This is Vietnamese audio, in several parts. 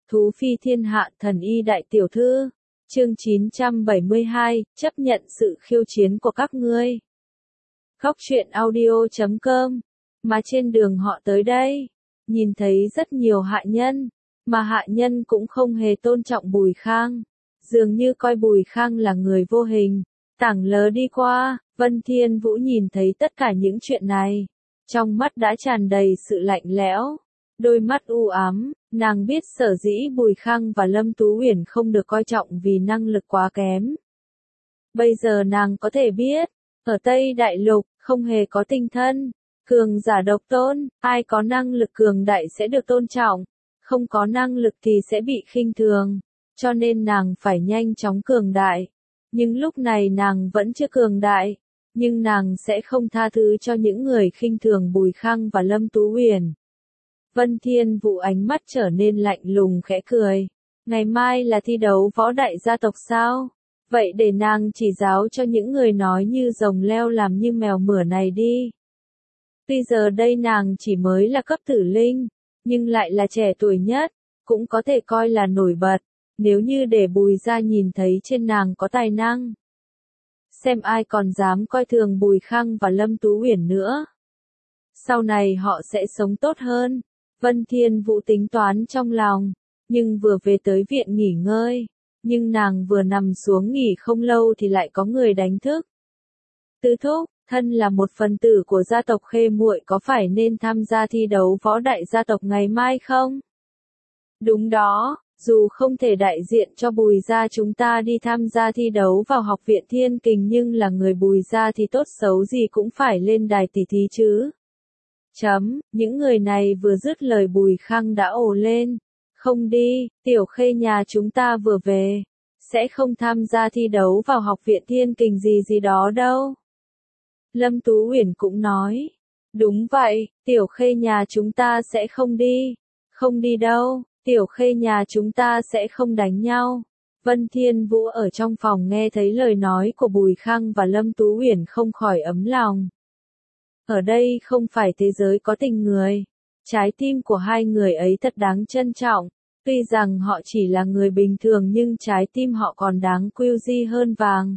Thú phi thiên hạ thần y đại tiểu thư. Chương 972, chấp nhận sự khiêu chiến của các ngươi. Góc truyện audio.com. Mà trên đường họ tới đây, nhìn thấy rất nhiều hạ nhân, mà hạ nhân cũng không hề tôn trọng Bùi Khang, dường như coi Bùi Khang là người vô hình. Tảng lờ đi qua, Vân Thiên Vũ nhìn thấy tất cả những chuyện này, trong mắt đã tràn đầy sự lạnh lẽo, đôi mắt u ám. Nàng biết sở dĩ Bùi Khang và Lâm Tú Uyển không được coi trọng vì năng lực quá kém. Bây giờ nàng có thể biết, ở Tây Đại Lục, không hề có tinh thân, cường giả độc tôn, ai có năng lực cường đại sẽ được tôn trọng, không có năng lực thì sẽ bị khinh thường, cho nên nàng phải nhanh chóng cường đại. Nhưng lúc này nàng vẫn chưa cường đại, nhưng nàng sẽ không tha thứ cho những người khinh thường Bùi Khang và Lâm Tú Uyển. Vân Thiên Vũ ánh mắt trở nên lạnh lùng khẽ cười. Ngày mai là thi đấu võ đại gia tộc sao? Vậy để nàng chỉ giáo cho những người nói như rồng leo làm như mèo mửa này đi. Tuy giờ đây nàng chỉ mới là cấp tử linh, nhưng lại là trẻ tuổi nhất, cũng có thể coi là nổi bật, nếu như để Bùi gia nhìn thấy trên nàng có tài năng. Xem ai còn dám coi thường Bùi Khang và Lâm Tú Uyển nữa. Sau này họ sẽ sống tốt hơn. Vân Thiên Vũ tính toán trong lòng, nhưng vừa về tới viện nghỉ ngơi, nhưng nàng vừa nằm xuống nghỉ không lâu thì lại có người đánh thức. Tứ thúc, thân là một phần tử của gia tộc Khê muội có phải nên tham gia thi đấu võ đại gia tộc ngày mai không? Đúng đó, dù không thể đại diện cho Bùi gia chúng ta đi tham gia thi đấu vào học viện Thiên Kình nhưng là người Bùi gia thì tốt xấu gì cũng phải lên đài tỷ thí chứ. Những người này vừa dứt lời Bùi Khang đã ồ lên. Không đi, Tiểu Khê nhà chúng ta vừa về. Sẽ không tham gia thi đấu vào học viện Thiên Kình gì đó đâu. Lâm Tú Uyển cũng nói. Đúng vậy, Tiểu Khê nhà chúng ta sẽ không đi. Không đi đâu, Tiểu Khê nhà chúng ta sẽ không đánh nhau. Vân Thiên Vũ ở trong phòng nghe thấy lời nói của Bùi Khang và Lâm Tú Uyển không khỏi ấm lòng. Ở đây không phải thế giới có tình người. Trái tim của hai người ấy thật đáng trân trọng. Tuy rằng họ chỉ là người bình thường nhưng trái tim họ còn đáng quý di hơn vàng.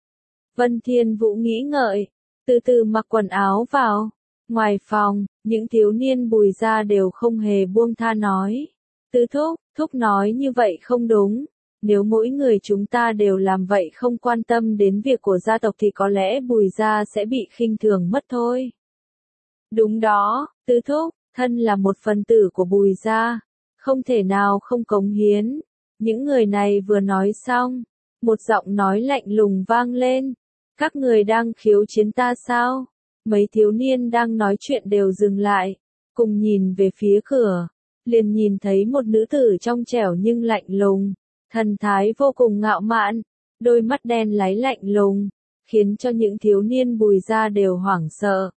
Vân Thiên Vũ nghĩ ngợi, từ từ mặc quần áo vào. Ngoài phòng, những thiếu niên Bùi gia đều không hề buông tha nói. Tứ thúc nói như vậy không đúng. Nếu mỗi người chúng ta đều làm vậy không quan tâm đến việc của gia tộc thì có lẽ Bùi gia sẽ bị khinh thường mất thôi. Đúng đó, tứ thúc, thân là một phần tử của Bùi gia, không thể nào không cống hiến. Những người này vừa nói xong, một giọng nói lạnh lùng vang lên. Các người đang khiêu chiến ta sao? Mấy thiếu niên đang nói chuyện đều dừng lại, cùng nhìn về phía cửa, liền nhìn thấy một nữ tử trong trẻo nhưng lạnh lùng, thần thái vô cùng ngạo mạn, đôi mắt đen láy lạnh lùng, khiến cho những thiếu niên Bùi gia đều hoảng sợ.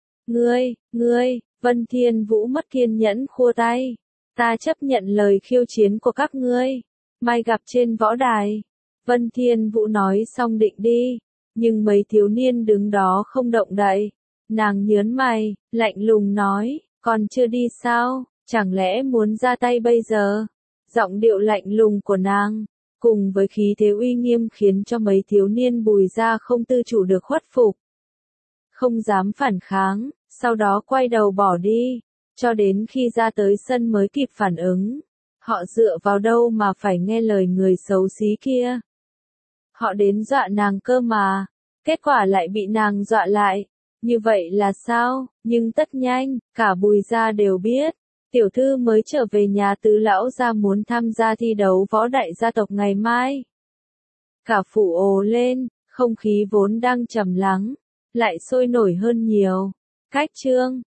Ngươi, Vân Thiên Vũ mất kiên nhẫn khua tay. Ta chấp nhận lời khiêu chiến của các ngươi. Mai gặp trên võ đài. Vân Thiên Vũ nói xong định đi. Nhưng mấy thiếu niên đứng đó không động đậy. Nàng nhớn mày, lạnh lùng nói, còn chưa đi sao, chẳng lẽ muốn ra tay bây giờ? Giọng điệu lạnh lùng của nàng, cùng với khí thế uy nghiêm khiến cho mấy thiếu niên Bùi gia không tự chủ được khuất phục. Không dám phản kháng, sau đó quay đầu bỏ đi, cho đến khi ra tới sân mới kịp phản ứng. Họ dựa vào đâu mà phải nghe lời người xấu xí kia? Họ đến dọa nàng cơ mà, kết quả lại bị nàng dọa lại. Như vậy là sao? Nhưng tất nhanh, cả Bùi gia đều biết. Tiểu thư mới trở về nhà tứ lão gia muốn tham gia thi đấu võ đại gia tộc ngày mai. Cả phủ ồ lên, không khí vốn đang trầm lắng, lại sôi nổi hơn nhiều. Cách chương